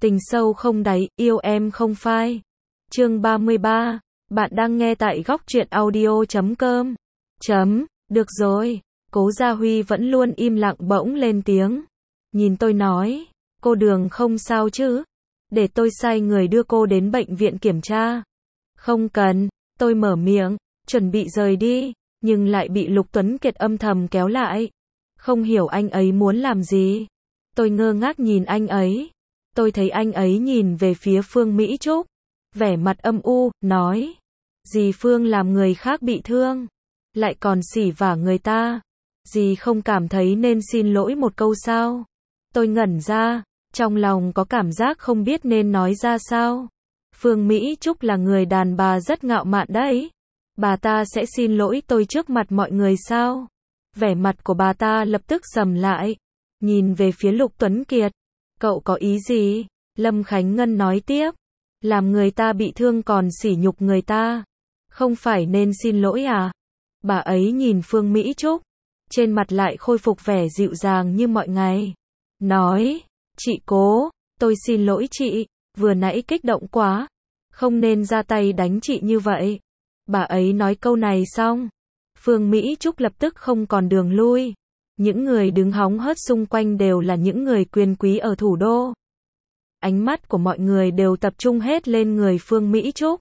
Tình sâu không đáy, yêu em không phai. Chương 33. Bạn đang nghe tại góc truyện audio.com. Được rồi. Cố Gia Huy vẫn luôn im lặng bỗng lên tiếng. Nhìn tôi nói, cô Đường không sao chứ? Để tôi sai người đưa cô đến bệnh viện kiểm tra. Không cần, tôi mở miệng, chuẩn bị rời đi, nhưng lại bị Lục Tuấn Kiệt âm thầm kéo lại. Không hiểu anh ấy muốn làm gì. Tôi ngơ ngác nhìn anh ấy. Tôi thấy anh ấy nhìn về phía Phương Mỹ Trúc, vẻ mặt âm u, nói. Dì Phương làm người khác bị thương, lại còn xỉ vả người ta. Dì không cảm thấy nên xin lỗi một câu sao? Tôi ngẩn ra, trong lòng có cảm giác không biết nên nói ra sao. Phương Mỹ Trúc là người đàn bà rất ngạo mạn đấy. Bà ta sẽ xin lỗi tôi trước mặt mọi người sao? Vẻ mặt của bà ta lập tức sầm lại, nhìn về phía Lục Tuấn Kiệt. Cậu có ý gì? Lâm Khánh Ngân nói tiếp. Làm người ta bị thương còn sỉ nhục người ta, không phải nên xin lỗi à? Bà ấy nhìn Phương Mỹ Trúc, trên mặt lại khôi phục vẻ dịu dàng như mọi ngày. Nói, chị Cố, tôi xin lỗi chị, vừa nãy kích động quá, không nên ra tay đánh chị như vậy. Bà ấy nói câu này xong, Phương Mỹ Trúc lập tức không còn đường lui. Những người đứng hóng hớt xung quanh đều là những người quyền quý ở thủ đô. Ánh mắt của mọi người đều tập trung hết lên người Phương Mỹ Trúc.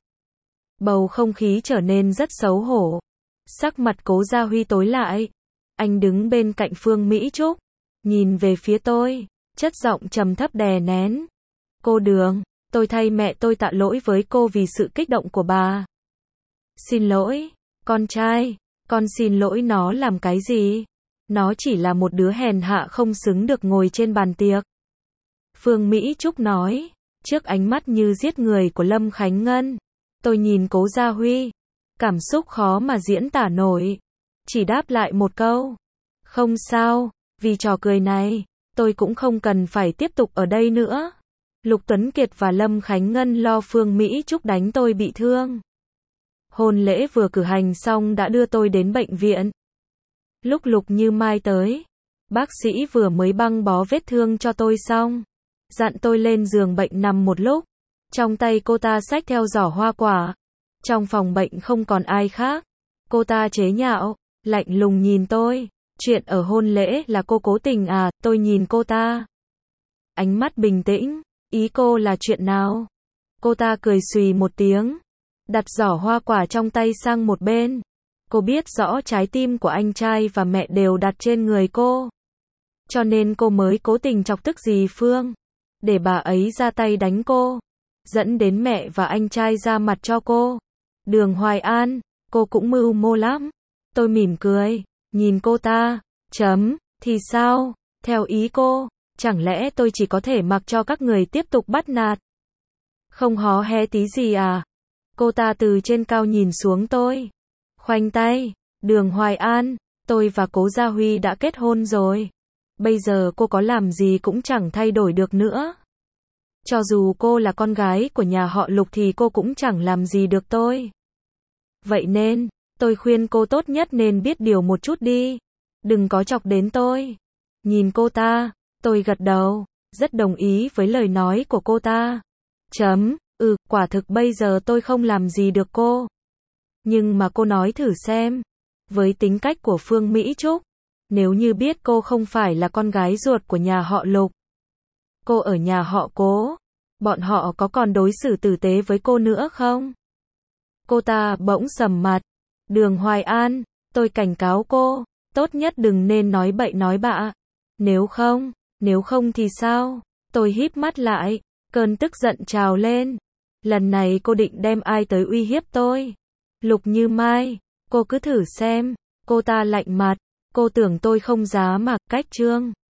Bầu không khí trở nên rất xấu hổ. Sắc mặt Cố Gia Huy tối lại. Anh đứng bên cạnh Phương Mỹ Trúc, nhìn về phía tôi, chất giọng trầm thấp đè nén. Cô Đường, tôi thay mẹ tôi tạ lỗi với cô vì sự kích động của bà. Xin lỗi, con trai, con xin lỗi nó làm cái gì? Nó chỉ là một đứa hèn hạ không xứng được ngồi trên bàn tiệc. Phương Mỹ Trúc nói, trước ánh mắt như giết người của Lâm Khánh Ngân. Tôi nhìn Cố Gia Huy, cảm xúc khó mà diễn tả nổi. Chỉ đáp lại một câu. Không sao, vì trò cười này, tôi cũng không cần phải tiếp tục ở đây nữa. Lục Tuấn Kiệt và Lâm Khánh Ngân lo Phương Mỹ Trúc đánh tôi bị thương. Hôn lễ vừa cử hành xong đã đưa tôi đến bệnh viện. Lúc Lục Như Mai tới, bác sĩ vừa mới băng bó vết thương cho tôi xong, dặn tôi lên giường bệnh nằm một lúc. Trong tay cô ta xách theo giỏ hoa quả. Trong phòng bệnh không còn ai khác. Cô ta chế nhạo, lạnh lùng nhìn tôi. Chuyện ở hôn lễ là cô cố tình à? Tôi nhìn cô ta, ánh mắt bình tĩnh. Ý cô là chuyện nào? Cô ta cười xùy một tiếng, đặt giỏ hoa quả trong tay sang một bên. Cô biết rõ trái tim của anh trai và mẹ đều đặt trên người cô, cho nên cô mới cố tình chọc tức dì Phương, để bà ấy ra tay đánh cô, dẫn đến mẹ và anh trai ra mặt cho cô. Đường Hoài An, cô cũng mưu mô lắm. Tôi mỉm cười, nhìn cô ta. Thì sao? Theo ý cô, chẳng lẽ tôi chỉ có thể mặc cho các người tiếp tục bắt nạt? Không hó hé tí gì à? Cô ta từ trên cao nhìn xuống tôi, khoanh tay. Đường Hoài An, tôi và Cố Gia Huy đã kết hôn rồi. Bây giờ cô có làm gì cũng chẳng thay đổi được nữa. Cho dù cô là con gái của nhà họ Lục thì cô cũng chẳng làm gì được tôi. Vậy nên, tôi khuyên cô tốt nhất nên biết điều một chút đi. Đừng có chọc đến tôi. Nhìn cô ta, tôi gật đầu, rất đồng ý với lời nói của cô ta. Quả thực bây giờ tôi không làm gì được cô. Nhưng mà cô nói thử xem, với tính cách của Phương Mỹ Trúc, nếu như biết cô không phải là con gái ruột của nhà họ Lục, cô ở nhà họ Cố, bọn họ có còn đối xử tử tế với cô nữa không? Cô ta bỗng sầm mặt. Đường Hoài An, tôi cảnh cáo cô, tốt nhất đừng nên nói bậy nói bạ. Nếu không thì sao? Tôi híp mắt lại, cơn tức giận trào lên. Lần này cô định đem ai tới uy hiếp tôi? Lục Như Mai, cô cứ thử xem. Cô ta lạnh mặt. Cô tưởng tôi không dám mà, cách Trương